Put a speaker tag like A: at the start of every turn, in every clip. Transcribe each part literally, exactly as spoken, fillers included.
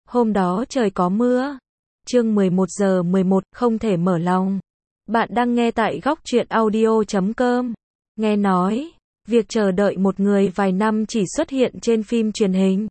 A: Hôm đó trời có mưa. Chương mười một giờ mười một, không thể mở lòng. Bạn đang nghe tại góc truyện audio chấm com. Nghe nói, việc chờ đợi một người vài năm chỉ xuất hiện trên phim truyền hình.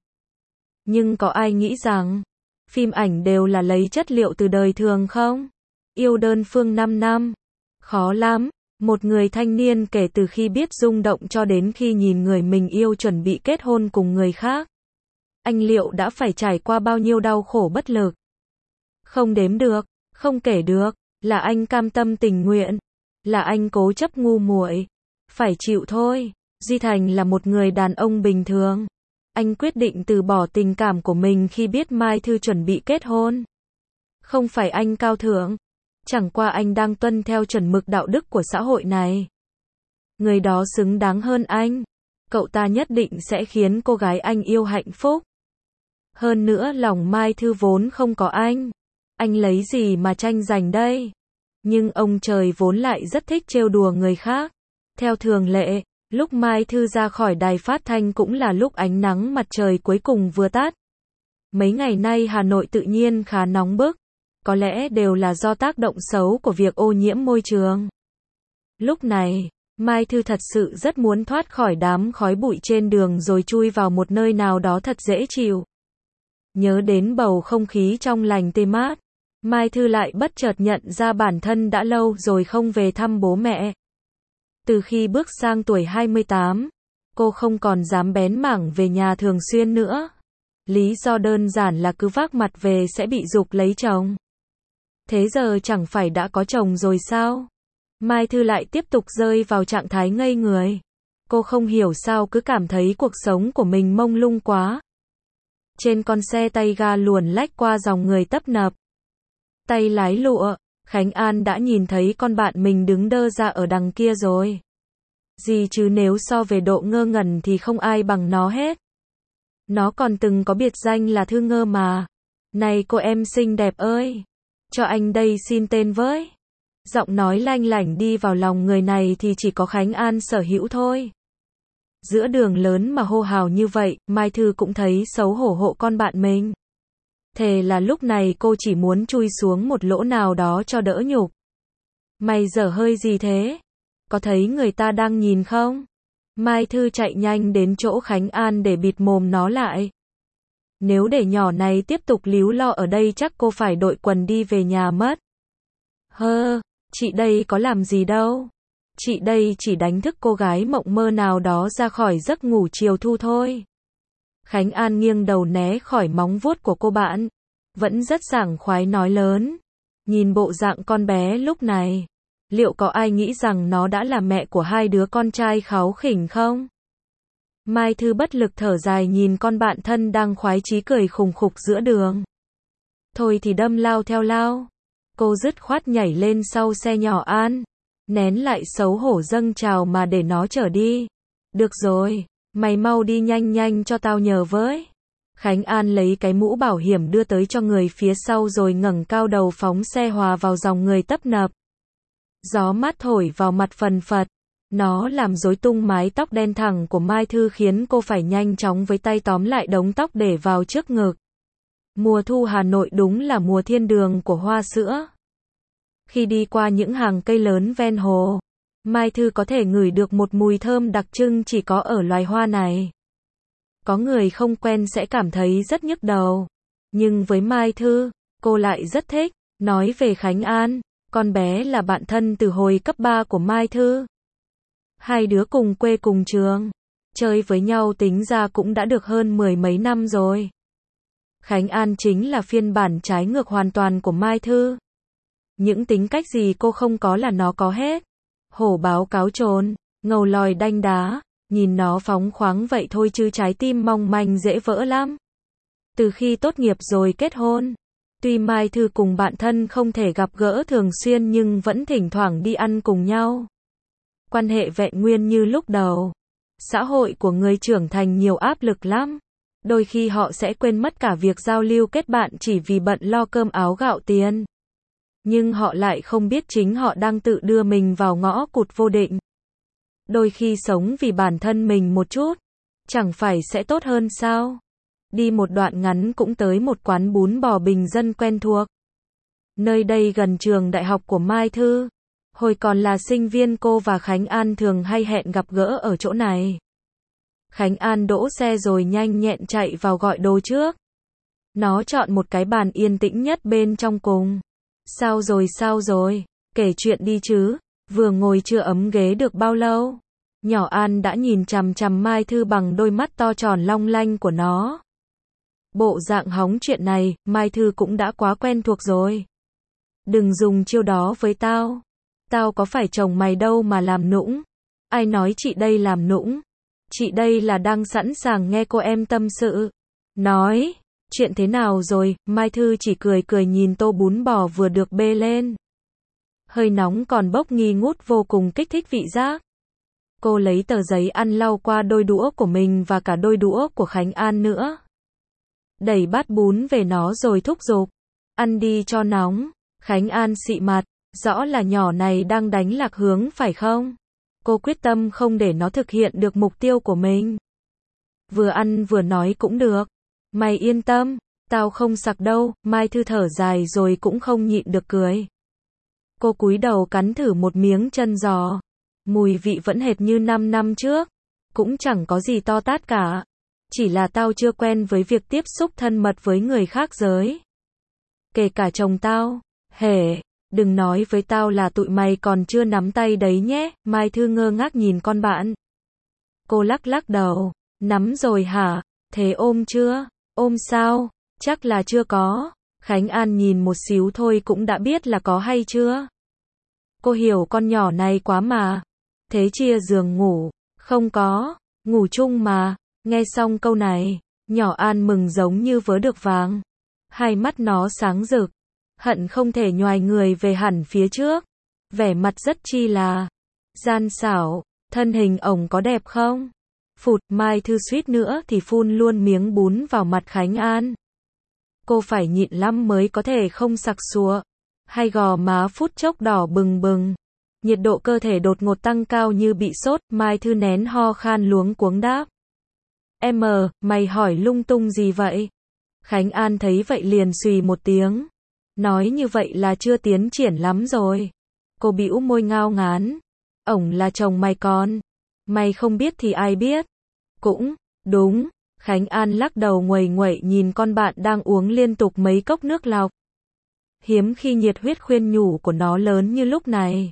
A: Nhưng có ai nghĩ rằng, phim ảnh đều là lấy chất liệu từ đời thường không? Yêu đơn phương năm năm. Khó lắm. Một người thanh niên kể từ khi biết rung động cho đến khi nhìn người mình yêu chuẩn bị kết hôn cùng người khác. Anh liệu đã phải trải qua bao nhiêu đau khổ bất lực? Không đếm được, không kể được, là anh cam tâm tình nguyện, là anh cố chấp ngu muội, phải chịu thôi. Duy Thành là một người đàn ông bình thường. Anh quyết định từ bỏ tình cảm của mình khi biết Mai Thư chuẩn bị kết hôn. Không phải anh cao thượng, chẳng qua anh đang tuân theo chuẩn mực đạo đức của xã hội này. Người đó xứng đáng hơn anh. Cậu ta nhất định sẽ khiến cô gái anh yêu hạnh phúc. Hơn nữa lòng Mai Thư vốn không có anh. Anh lấy gì mà tranh giành đây? Nhưng ông trời vốn lại rất thích trêu đùa người khác. Theo thường lệ, lúc Mai Thư ra khỏi đài phát thanh cũng là lúc ánh nắng mặt trời cuối cùng vừa tắt. Mấy ngày nay Hà Nội tự nhiên khá nóng bức. Có lẽ đều là do tác động xấu của việc ô nhiễm môi trường. Lúc này, Mai Thư thật sự rất muốn thoát khỏi đám khói bụi trên đường rồi chui vào một nơi nào đó thật dễ chịu. Nhớ đến bầu không khí trong lành tê mát, Mai Thư lại bất chợt nhận ra bản thân đã lâu rồi không về thăm bố mẹ. Từ khi bước sang tuổi hai mươi tám, cô không còn dám bén mảng về nhà thường xuyên nữa. Lý do đơn giản là cứ vác mặt về sẽ bị giục lấy chồng. Thế giờ chẳng phải đã có chồng rồi sao? Mai Thư lại tiếp tục rơi vào trạng thái ngây người. Cô không hiểu sao cứ cảm thấy cuộc sống của mình mông lung quá. Trên con xe tay ga luồn lách qua dòng người tấp nập. Tay lái lụa, Khánh An đã nhìn thấy con bạn mình đứng đơ ra ở đằng kia rồi. Gì chứ nếu so về độ ngơ ngẩn thì không ai bằng nó hết. Nó còn từng có biệt danh là Thư Ngơ mà. Này cô em xinh đẹp ơi! Cho anh đây xin tên với. Giọng nói lanh lảnh đi vào lòng người này thì chỉ có Khánh An sở hữu thôi. Giữa đường lớn mà hô hào như vậy, Mai Thư cũng thấy xấu hổ hộ con bạn mình. Thề là lúc này cô chỉ muốn chui xuống một lỗ nào đó cho đỡ nhục. Mày dở hơi gì thế? Có thấy người ta đang nhìn không? Mai Thư chạy nhanh đến chỗ Khánh An để bịt mồm nó lại. Nếu để nhỏ này tiếp tục líu lo ở đây chắc cô phải đội quần đi về nhà mất. Hơ, chị đây có làm gì đâu. Chị đây chỉ đánh thức cô gái mộng mơ nào đó ra khỏi giấc ngủ chiều thu thôi. Khánh An nghiêng đầu né khỏi móng vuốt của cô bạn. Vẫn rất sảng khoái nói lớn. Nhìn bộ dạng con bé lúc này. Liệu có ai nghĩ rằng nó đã là mẹ của hai đứa con trai kháu khỉnh không? Mai Thư bất lực thở dài nhìn con bạn thân đang khoái chí cười khùng khục giữa đường. Thôi thì đâm lao theo lao. Cô dứt khoát nhảy lên sau xe nhỏ An. Nén lại xấu hổ dâng trào mà để nó chở đi. Được rồi, mày mau đi nhanh nhanh cho tao nhờ với. Khánh An lấy cái mũ bảo hiểm đưa tới cho người phía sau rồi ngẩng cao đầu phóng xe hòa vào dòng người tấp nập. Gió mát thổi vào mặt phần phật. Nó làm rối tung mái tóc đen thẳng của Mai Thư khiến cô phải nhanh chóng với tay tóm lại đống tóc để vào trước ngực. Mùa thu Hà Nội đúng là mùa thiên đường của hoa sữa. Khi đi qua những hàng cây lớn ven hồ, Mai Thư có thể ngửi được một mùi thơm đặc trưng chỉ có ở loài hoa này. Có người không quen sẽ cảm thấy rất nhức đầu. Nhưng với Mai Thư, cô lại rất thích. Nói về Khánh An, con bé là bạn thân từ hồi cấp ba của Mai Thư. Hai đứa cùng quê cùng trường, chơi với nhau tính ra cũng đã được hơn mười mấy năm rồi. Khánh An chính là phiên bản trái ngược hoàn toàn của Mai Thư. Những tính cách gì cô không có là nó có hết. Hổ báo cáo trồn, ngầu lòi đanh đá, nhìn nó phóng khoáng vậy thôi chứ trái tim mong manh dễ vỡ lắm. Từ khi tốt nghiệp rồi kết hôn, tuy Mai Thư cùng bạn thân không thể gặp gỡ thường xuyên nhưng vẫn thỉnh thoảng đi ăn cùng nhau. Quan hệ vẹn nguyên như lúc đầu. Xã hội của người trưởng thành nhiều áp lực lắm. Đôi khi họ sẽ quên mất cả việc giao lưu kết bạn chỉ vì bận lo cơm áo gạo tiền. Nhưng họ lại không biết chính họ đang tự đưa mình vào ngõ cụt vô định. Đôi khi sống vì bản thân mình một chút, chẳng phải sẽ tốt hơn sao? Đi một đoạn ngắn cũng tới một quán bún bò bình dân quen thuộc. Nơi đây gần trường đại học của Mai Thư. Hồi còn là sinh viên cô và Khánh An thường hay hẹn gặp gỡ ở chỗ này. Khánh An đỗ xe rồi nhanh nhẹn chạy vào gọi đồ trước. Nó chọn một cái bàn yên tĩnh nhất bên trong cùng. Sao rồi sao rồi, kể chuyện đi chứ, vừa ngồi chưa ấm ghế được bao lâu. Nhỏ An đã nhìn chằm chằm Mai Thư bằng đôi mắt to tròn long lanh của nó. Bộ dạng hóng chuyện này, Mai Thư cũng đã quá quen thuộc rồi. Đừng dùng chiêu đó với tao. Tao có phải chồng mày đâu mà làm nũng. Ai nói chị đây làm nũng? Chị đây là đang sẵn sàng nghe cô em tâm sự. Nói, chuyện thế nào rồi? Mai Thư chỉ cười cười nhìn tô bún bò vừa được bê lên. Hơi nóng còn bốc nghi ngút vô cùng kích thích vị giác. Cô lấy tờ giấy ăn lau qua đôi đũa của mình và cả đôi đũa của Khánh An nữa. Đẩy bát bún về nó rồi thúc giục. Ăn đi cho nóng. Khánh An xị mặt. Rõ là nhỏ này đang đánh lạc hướng phải không? Cô quyết tâm không để nó thực hiện được mục tiêu của mình. Vừa ăn vừa nói cũng được. Mày yên tâm, tao không sặc đâu. Mai Thư thở dài rồi cũng không nhịn được cười. Cô cúi đầu cắn thử một miếng chân giò. Mùi vị vẫn hệt như năm năm trước. Cũng chẳng có gì to tát cả. Chỉ là tao chưa quen với việc tiếp xúc thân mật với người khác giới. Kể cả chồng tao. Hề, đừng nói với tao là tụi mày còn chưa nắm tay đấy nhé. Mai Thư ngơ ngác nhìn con bạn. Cô lắc lắc đầu. Nắm rồi hả? Thế ôm chưa? Ôm sao? Chắc là chưa có. Khánh An nhìn một xíu thôi cũng đã biết là có hay chưa. Cô hiểu con nhỏ này quá mà. Thế chia giường ngủ. Không có. Ngủ chung mà. Nghe xong câu này, nhỏ An mừng giống như vớ được vàng. Hai mắt nó sáng rực. Hận không thể nhoài người về hẳn phía trước. Vẻ mặt rất chi là gian xảo. Thân hình ổng có đẹp không? Phụt, Mai Thư suýt nữa thì phun luôn miếng bún vào mặt Khánh An. Cô phải nhịn lắm mới có thể không sặc sụa. Hai gò má phút chốc đỏ bừng bừng. Nhiệt độ cơ thể đột ngột tăng cao như bị sốt. Mai Thư nén ho khan luống cuống đáp. Em, mày hỏi lung tung gì vậy? Khánh An thấy vậy liền xùy một tiếng. Nói như vậy là chưa tiến triển lắm rồi. Cô bĩu môi ngao ngán. Ổng là chồng mày con. Mày không biết thì ai biết. Cũng, đúng. Khánh An lắc đầu nguầy nguậy nhìn con bạn đang uống liên tục mấy cốc nước lọc. Hiếm khi nhiệt huyết khuyên nhủ của nó lớn như lúc này.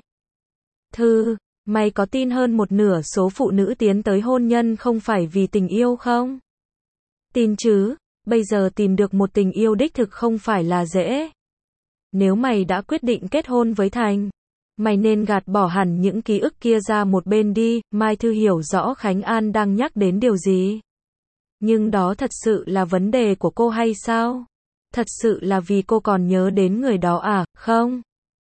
A: Thư, mày có tin hơn một nửa số phụ nữ tiến tới hôn nhân không phải vì tình yêu không? Tin chứ, bây giờ tìm được một tình yêu đích thực không phải là dễ. Nếu mày đã quyết định kết hôn với Thành, mày nên gạt bỏ hẳn những ký ức kia ra một bên đi. Mai Thư hiểu rõ Khánh An đang nhắc đến điều gì. Nhưng đó thật sự là vấn đề của cô hay sao? Thật sự là vì cô còn nhớ đến người đó à, không?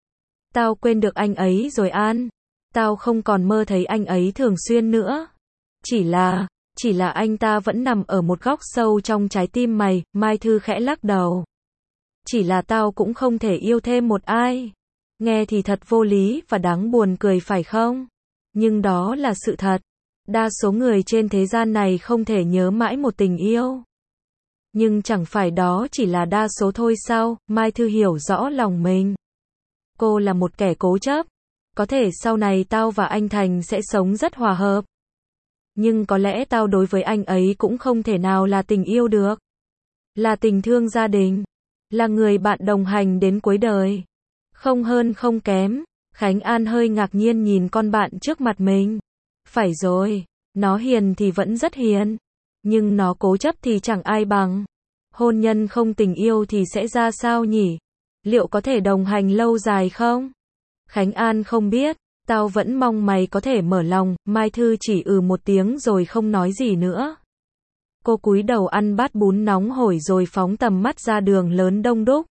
A: Tao quên được anh ấy rồi An. Tao không còn mơ thấy anh ấy thường xuyên nữa. Chỉ là, chỉ là anh ta vẫn nằm ở một góc sâu trong trái tim mày. Mai Thư khẽ lắc đầu. Chỉ là tao cũng không thể yêu thêm một ai. Nghe thì thật vô lý và đáng buồn cười phải không? Nhưng đó là sự thật. Đa số người trên thế gian này không thể nhớ mãi một tình yêu. Nhưng chẳng phải đó chỉ là đa số thôi sao? Mai Thư hiểu rõ lòng mình. Cô là một kẻ cố chấp. Có thể sau này tao và anh Thành sẽ sống rất hòa hợp. Nhưng có lẽ tao đối với anh ấy cũng không thể nào là tình yêu được. Là tình thương gia đình. Là người bạn đồng hành đến cuối đời. Không hơn không kém. Khánh An hơi ngạc nhiên nhìn con bạn trước mặt mình. Phải rồi, nó hiền thì vẫn rất hiền. Nhưng nó cố chấp thì chẳng ai bằng. Hôn nhân không tình yêu thì sẽ ra sao nhỉ? Liệu có thể đồng hành lâu dài không? Khánh An không biết. Tao vẫn mong mày có thể mở lòng. Mai Thư chỉ ừ một tiếng rồi không nói gì nữa. Cô cúi đầu ăn bát bún nóng hổi rồi phóng tầm mắt ra đường lớn đông đúc.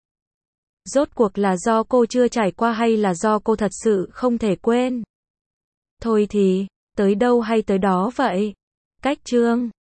A: Rốt cuộc là do cô chưa trải qua hay là do cô thật sự không thể quên? Thôi thì, tới đâu hay tới đó vậy? Cách chương